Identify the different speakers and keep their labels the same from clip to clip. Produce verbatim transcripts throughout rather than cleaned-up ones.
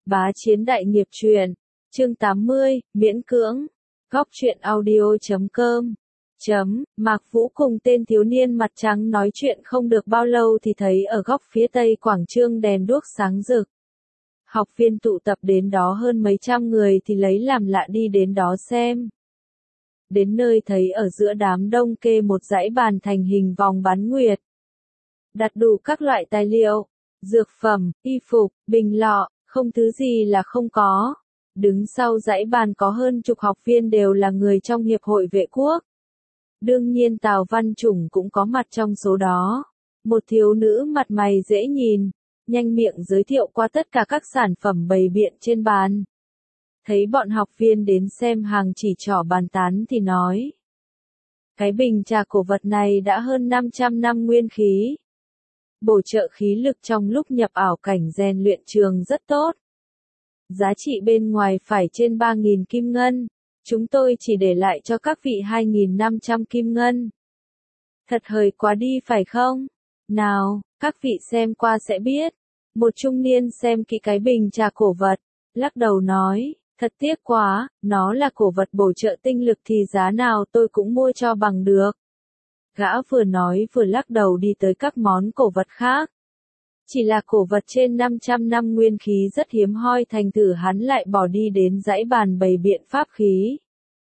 Speaker 1: Bá Chiến Đại Nghiệp Truyện, chương tám mươi, miễn cưỡng. Góc truyện audio chấm com. Chấm, Mạc Vũ cùng tên thiếu niên mặt trắng nói chuyện không được bao lâu thì thấy ở góc phía tây quảng trường đèn đuốc sáng rực. Học viên tụ tập đến đó hơn mấy trăm người thì lấy làm lạ đi đến đó xem. Đến nơi thấy ở giữa đám đông kê một dãy bàn thành hình vòng bán nguyệt. Đặt đủ các loại tài liệu, dược phẩm, y phục, bình lọ, không thứ gì là không có. Đứng sau dãy bàn có hơn chục học viên đều là người trong Hiệp hội Vệ Quốc. Đương nhiên Tào Văn Chủng cũng có mặt trong số đó. Một thiếu nữ mặt mày dễ nhìn, nhanh miệng giới thiệu qua tất cả các sản phẩm bày biện trên bàn. Thấy bọn học viên đến xem hàng chỉ trỏ bàn tán thì nói. Cái bình trà cổ vật này đã hơn năm trăm năm nguyên khí. Bổ trợ khí lực trong lúc nhập ảo cảnh rèn luyện trường rất tốt. Giá trị bên ngoài phải trên ba nghìn kim ngân. Chúng tôi chỉ để lại cho các vị hai nghìn năm trăm kim ngân. Thật hời quá đi phải không? Nào, các vị xem qua sẽ biết. Một trung niên xem kỹ cái bình trà cổ vật, lắc đầu nói, thật tiếc quá, nó là cổ vật bổ trợ tinh lực thì giá nào tôi cũng mua cho bằng được. Gã vừa nói vừa lắc đầu đi tới các món cổ vật khác. Chỉ là cổ vật trên năm trăm năm nguyên khí rất hiếm hoi, thành thử hắn lại bỏ đi đến dãy bàn bày biện pháp khí.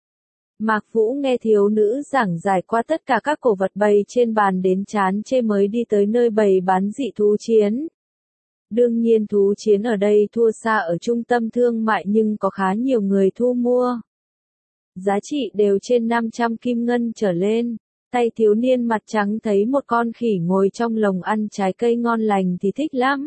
Speaker 1: Mạc Vũ nghe thiếu nữ giảng giải qua tất cả các cổ vật bày trên bàn đến chán chê mới đi tới nơi bày bán dị thú chiến. Đương nhiên thú chiến ở đây thua xa ở trung tâm thương mại nhưng có khá nhiều người thu mua. Giá trị đều trên năm trăm kim ngân trở lên. Tay thiếu niên mặt trắng thấy một con khỉ ngồi trong lồng ăn trái cây ngon lành thì thích lắm.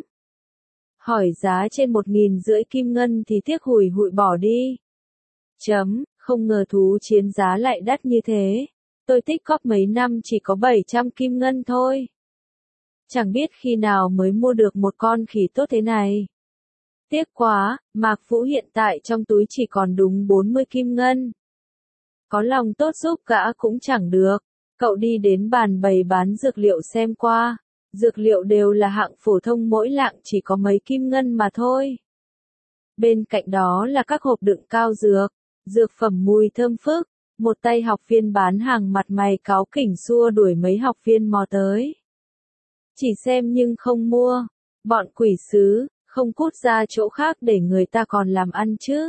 Speaker 1: Hỏi giá trên một nghìn rưỡi kim ngân thì tiếc hủi hụi bỏ đi. Chấm, không ngờ thú chiến giá lại đắt như thế. Tôi tích cóp mấy năm chỉ có bảy trăm kim ngân thôi. Chẳng biết khi nào mới mua được một con khỉ tốt thế này. Tiếc quá, Mạc Vũ hiện tại trong túi chỉ còn đúng bốn mươi kim ngân. Có lòng tốt giúp gã cũng chẳng được. Cậu đi đến bàn bày bán dược liệu xem qua. Dược liệu đều là hạng phổ thông, mỗi lạng chỉ có mấy kim ngân mà thôi. Bên cạnh đó là các hộp đựng cao dược, dược phẩm mùi thơm phức. Một tay học viên bán hàng mặt mày cáu kỉnh xua đuổi mấy học viên mò tới. Chỉ xem nhưng không mua. Bọn quỷ sứ, không cút ra chỗ khác để người ta còn làm ăn chứ.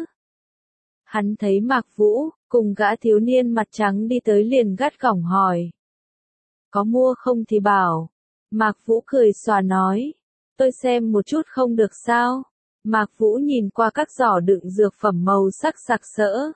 Speaker 1: Hắn thấy Mạc Vũ, cùng gã thiếu niên mặt trắng đi tới liền gắt gỏng hỏi. Có mua không thì bảo. Mạc Vũ cười xòa nói. Tôi xem một chút không được sao. Mạc Vũ nhìn qua các giỏ đựng dược phẩm màu sắc sặc sỡ.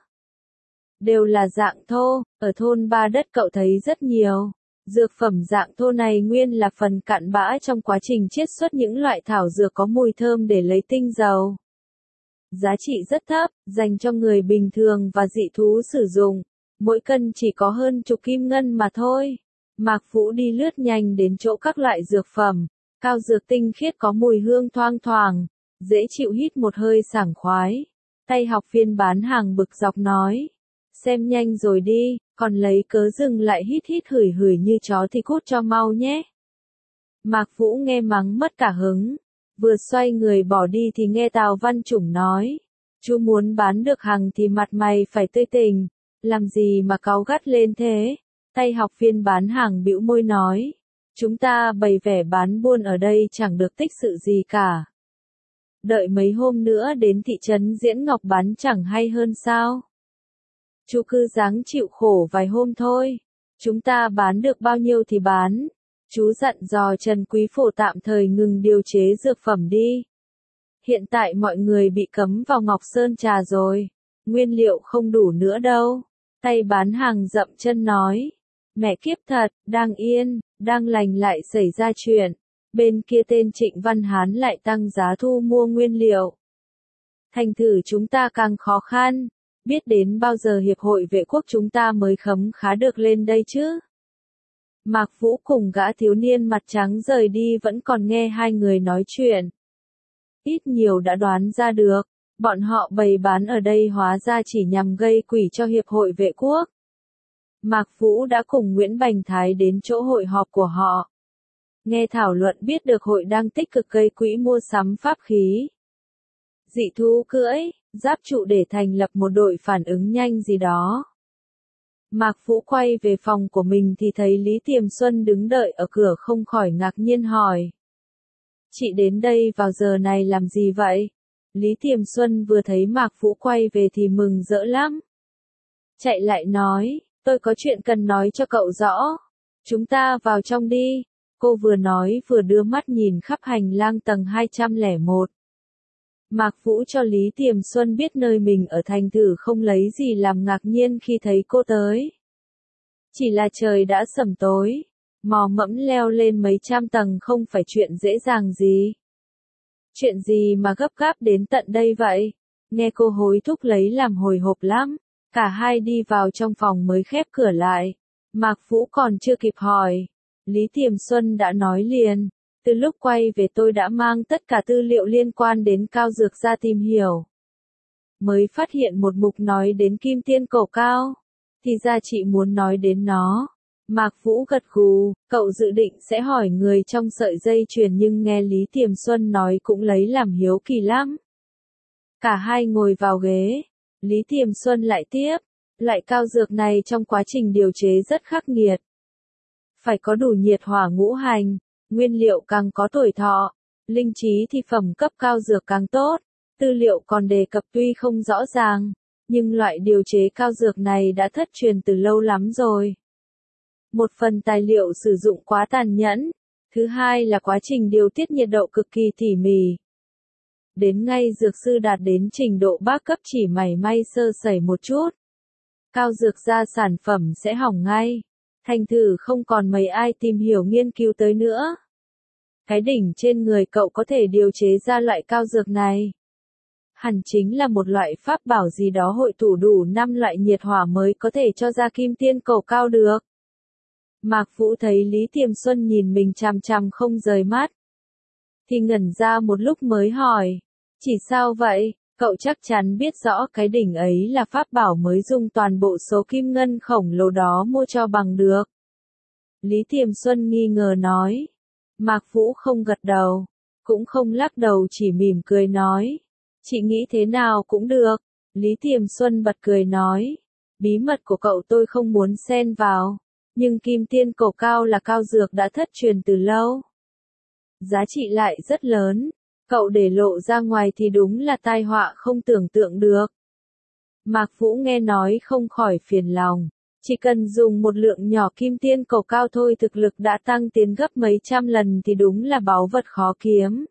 Speaker 1: Đều là dạng thô, ở thôn Ba Đất cậu thấy rất nhiều. Dược phẩm dạng thô này nguyên là phần cặn bã trong quá trình chiết xuất những loại thảo dược có mùi thơm để lấy tinh dầu. Giá trị rất thấp, dành cho người bình thường và dị thú sử dụng. Mỗi cân chỉ có hơn chục kim ngân mà thôi. Mạc Vũ đi lướt nhanh đến chỗ các loại dược phẩm. Cao dược tinh khiết có mùi hương thoang thoảng. Dễ chịu, hít một hơi sảng khoái. Tay học viên bán hàng bực dọc nói. Xem nhanh rồi đi, còn lấy cớ dừng lại hít hít hửi hửi như chó thì cút cho mau nhé. Mạc Vũ nghe mắng mất cả hứng. Vừa xoay người bỏ đi thì nghe Tào Văn Chủng nói. Chú muốn bán được hàng thì mặt mày phải tươi tỉnh. Làm gì mà cáu gắt lên thế? Tay học viên bán hàng bĩu môi nói. Chúng ta bày vẻ bán buôn ở đây chẳng được tích sự gì cả. Đợi mấy hôm nữa đến thị trấn Diễn Ngọc bán chẳng hay hơn sao? Chú cứ ráng chịu khổ vài hôm thôi. Chúng ta bán được bao nhiêu thì bán. Chú dặn dò Trần Quý Phổ tạm thời ngừng điều chế dược phẩm đi. Hiện tại mọi người bị cấm vào Ngọc Sơn Trà rồi. Nguyên liệu không đủ nữa đâu. Tay bán hàng dậm chân nói. Mẹ kiếp thật, đang yên, đang lành lại xảy ra chuyện. Bên kia tên Trịnh Văn Hán lại tăng giá thu mua nguyên liệu. Thành thử chúng ta càng khó khăn. Biết đến bao giờ Hiệp hội Vệ Quốc chúng ta mới khấm khá được lên đây chứ? Mạc Vũ cùng gã thiếu niên mặt trắng rời đi vẫn còn nghe hai người nói chuyện. Ít nhiều đã đoán ra được, bọn họ bày bán ở đây hóa ra chỉ nhằm gây quỷ cho Hiệp hội Vệ Quốc. Mạc Vũ đã cùng Nguyễn Bành Thái đến chỗ hội họp của họ. Nghe thảo luận biết được hội đang tích cực gây quỹ mua sắm pháp khí. dị thú cưỡi, giáp trụ để thành lập một đội phản ứng nhanh gì đó. Mạc Vũ quay về phòng của mình thì thấy Lý Tiềm Xuân đứng đợi ở cửa không khỏi ngạc nhiên hỏi. Chị đến đây vào giờ này làm gì vậy? Lý Tiềm Xuân vừa thấy Mạc Vũ quay về thì mừng rỡ lắm. Chạy lại nói, tôi có chuyện cần nói cho cậu rõ. Chúng ta vào trong đi. Cô vừa nói vừa đưa mắt nhìn khắp hành lang tầng hai trăm lẻ một. Mạc Vũ cho Lý Tiềm Xuân biết nơi mình ở thành thử không lấy gì làm ngạc nhiên khi thấy cô tới. Chỉ là trời đã sẩm tối, mò mẫm leo lên mấy trăm tầng không phải chuyện dễ dàng gì. Chuyện gì mà gấp gáp đến tận đây vậy? Nghe cô hối thúc lấy làm hồi hộp lắm. Cả hai đi vào trong phòng mới khép cửa lại. Mạc Vũ còn chưa kịp hỏi. Lý Tiềm Xuân đã nói liền. Từ lúc quay về tôi đã mang tất cả tư liệu liên quan đến cao dược ra tìm hiểu. Mới phát hiện một mục nói đến kim tiên cổ cao. Thì ra chị muốn nói đến nó. Mạc Vũ gật gù, cậu dự định sẽ hỏi người trong sợi dây chuyền nhưng nghe Lý Tiềm Xuân nói cũng lấy làm hiếu kỳ lắm. Cả hai ngồi vào ghế. Lý Tiềm Xuân lại tiếp. Loại cao dược này trong quá trình điều chế rất khắc nghiệt. Phải có đủ nhiệt hỏa ngũ hành. Nguyên liệu càng có tuổi thọ, linh trí thì phẩm cấp cao dược càng tốt. Tư liệu còn đề cập tuy không rõ ràng, nhưng loại điều chế cao dược này đã thất truyền từ lâu lắm rồi. Một phần tài liệu sử dụng quá tàn nhẫn, thứ hai là quá trình điều tiết nhiệt độ cực kỳ tỉ mỉ. Đến ngay dược sư đạt đến trình độ bác cấp chỉ mảy may sơ sẩy một chút. Cao dược ra sản phẩm sẽ hỏng ngay. Thành thử không còn mấy ai tìm hiểu nghiên cứu tới nữa. Cái đỉnh trên người cậu có thể điều chế ra loại cao dược này. Hẳn chính là một loại pháp bảo gì đó hội tụ đủ năm loại nhiệt hỏa mới có thể cho ra kim tiên cổ cao được. Mạc Vũ thấy Lý Tiềm Xuân nhìn mình chằm chằm không rời mắt. Thì ngẩn ra một lúc mới hỏi. Chỉ sao vậy? Cậu chắc chắn biết rõ cái đỉnh ấy là pháp bảo mới dùng toàn bộ số kim ngân khổng lồ đó mua cho bằng được. Lý Tiềm Xuân nghi ngờ nói. Mạc Vũ không gật đầu, cũng không lắc đầu chỉ mỉm cười nói. Chị nghĩ thế nào cũng được. Lý Tiềm Xuân bật cười nói. Bí mật của cậu tôi không muốn xen vào, nhưng kim tiên cổ cao là cao dược đã thất truyền từ lâu. Giá trị lại rất lớn. Cậu để lộ ra ngoài thì đúng là tai họa không tưởng tượng được. Mạc Vũ nghe nói không khỏi phiền lòng. Chỉ cần dùng một lượng nhỏ kim tiên cổ cao thôi thực lực đã tăng tiến gấp mấy trăm lần thì đúng là báu vật khó kiếm.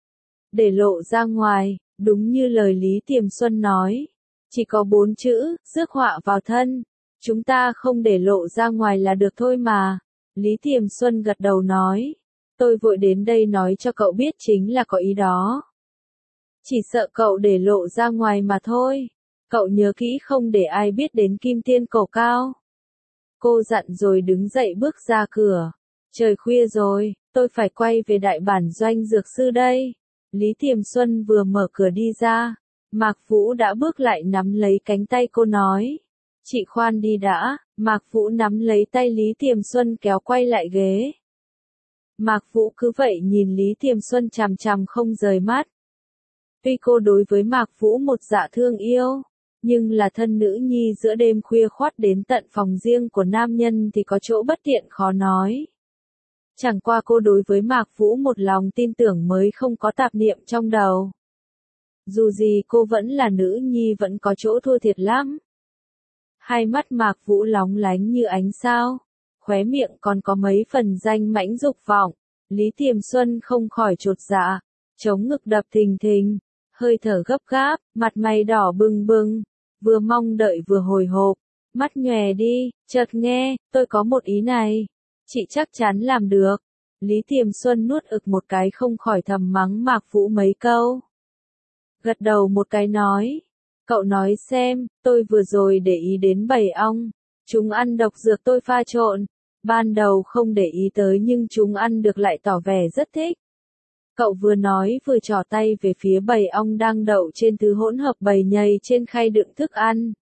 Speaker 1: Để lộ ra ngoài, đúng như lời Lý Tiềm Xuân nói. Chỉ có bốn chữ, rước họa vào thân. Chúng ta không để lộ ra ngoài là được thôi mà. Lý Tiềm Xuân gật đầu nói. Tôi vội đến đây nói cho cậu biết chính là có ý đó. Chỉ sợ cậu để lộ ra ngoài mà thôi. Cậu nhớ kỹ không để ai biết đến kim tiên cổ cao. Cô dặn rồi đứng dậy bước ra cửa. Trời khuya rồi, tôi phải quay về đại bản doanh dược sư đây. Lý Tiềm Xuân vừa mở cửa đi ra. Mạc Vũ đã bước lại nắm lấy cánh tay cô nói. Chị khoan đi đã. Mạc Vũ nắm lấy tay Lý Tiềm Xuân kéo quay lại ghế. Mạc Vũ cứ vậy nhìn Lý Tiềm Xuân chằm chằm không rời mắt. Tuy cô đối với Mạc Vũ một dạ thương yêu, nhưng là thân nữ nhi giữa đêm khuya khoắt đến tận phòng riêng của nam nhân thì có chỗ bất tiện khó nói. Chẳng qua cô đối với Mạc Vũ một lòng tin tưởng mới không có tạp niệm trong đầu. Dù gì cô vẫn là nữ nhi vẫn có chỗ thua thiệt lắm. Hai mắt Mạc Vũ lóng lánh như ánh sao. Khóe miệng còn có mấy phần danh mãnh dục vọng. Lý Tiềm Xuân không khỏi chột dạ, chống ngực đập thình thình, hơi thở gấp gáp, mặt mày đỏ bừng bừng, vừa mong đợi vừa hồi hộp, mắt nhòe đi, chợt nghe, tôi có một ý này, chị chắc chắn làm được. Lý Tiềm Xuân nuốt ực một cái không khỏi thầm mắng Mạc Vũ mấy câu. Gật đầu một cái nói, cậu nói xem, tôi vừa rồi để ý đến bầy ong. Chúng ăn độc dược tôi pha trộn. Ban đầu không để ý tới nhưng chúng ăn được lại tỏ vẻ rất thích. Cậu vừa nói vừa trỏ tay về phía bầy ong đang đậu trên thứ hỗn hợp bầy nhầy trên khay đựng thức ăn.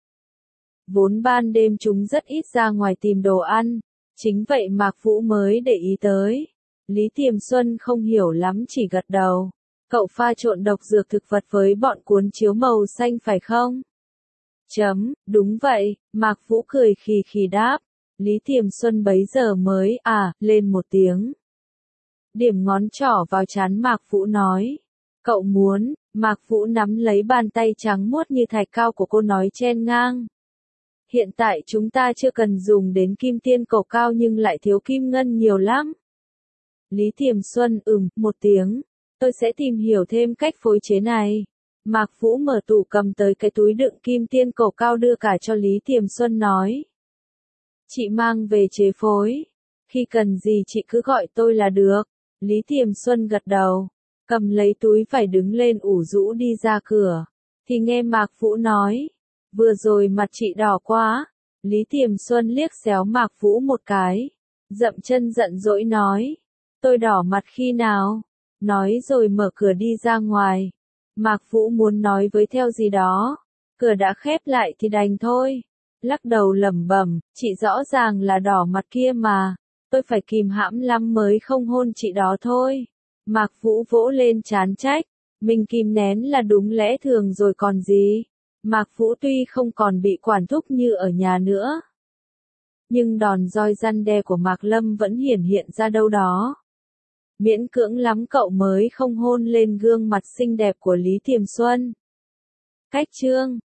Speaker 1: Vốn ban đêm chúng rất ít ra ngoài tìm đồ ăn. Chính vậy Mạc Vũ mới để ý tới. Lý Tiềm Xuân không hiểu lắm chỉ gật đầu. Cậu pha trộn độc dược thực vật với bọn cuốn chiếu màu xanh phải không? Chấm, đúng vậy, Mạc Vũ cười khì khì đáp. Lý Tiềm Xuân bấy giờ mới, à, lên một tiếng. Điểm ngón trỏ vào trán Mạc Vũ nói. Cậu muốn, Mạc Vũ nắm lấy bàn tay trắng muốt như thạch cao của cô nói chen ngang. Hiện tại chúng ta chưa cần dùng đến kim tiên cầu cao nhưng lại thiếu kim ngân nhiều lắm. Lý Tiềm Xuân ừm, một tiếng. Tôi sẽ tìm hiểu thêm cách phối chế này. Mạc Vũ mở tủ cầm tới cái túi đựng kim tiên cầu cao đưa cả cho Lý Tiềm Xuân nói. Chị mang về chế phối. Khi cần gì chị cứ gọi tôi là được. Lý Tiềm Xuân gật đầu. Cầm lấy túi phải đứng lên ủ rũ đi ra cửa. Thì nghe Mạc Vũ nói. Vừa rồi mặt chị đỏ quá. Lý Tiềm Xuân liếc xéo Mạc Vũ một cái. Dậm chân giận dỗi nói. Tôi đỏ mặt khi nào? Nói rồi mở cửa đi ra ngoài. Mạc Vũ muốn nói với theo gì đó. Cửa đã khép lại thì đành thôi. Lắc đầu lẩm bẩm, chị rõ ràng là đỏ mặt kia mà. Tôi phải kìm hãm lắm mới không hôn chị đó thôi. Mạc Vũ vỗ lên trán trách. Mình kìm nén là đúng lẽ thường rồi còn gì. Mạc Vũ tuy không còn bị quản thúc như ở nhà nữa. Nhưng đòn roi răn đe của Mạc Lâm vẫn hiển hiện ra đâu đó. Miễn cưỡng lắm cậu mới không hôn lên gương mặt xinh đẹp của Lý Tiềm Xuân. Cách chương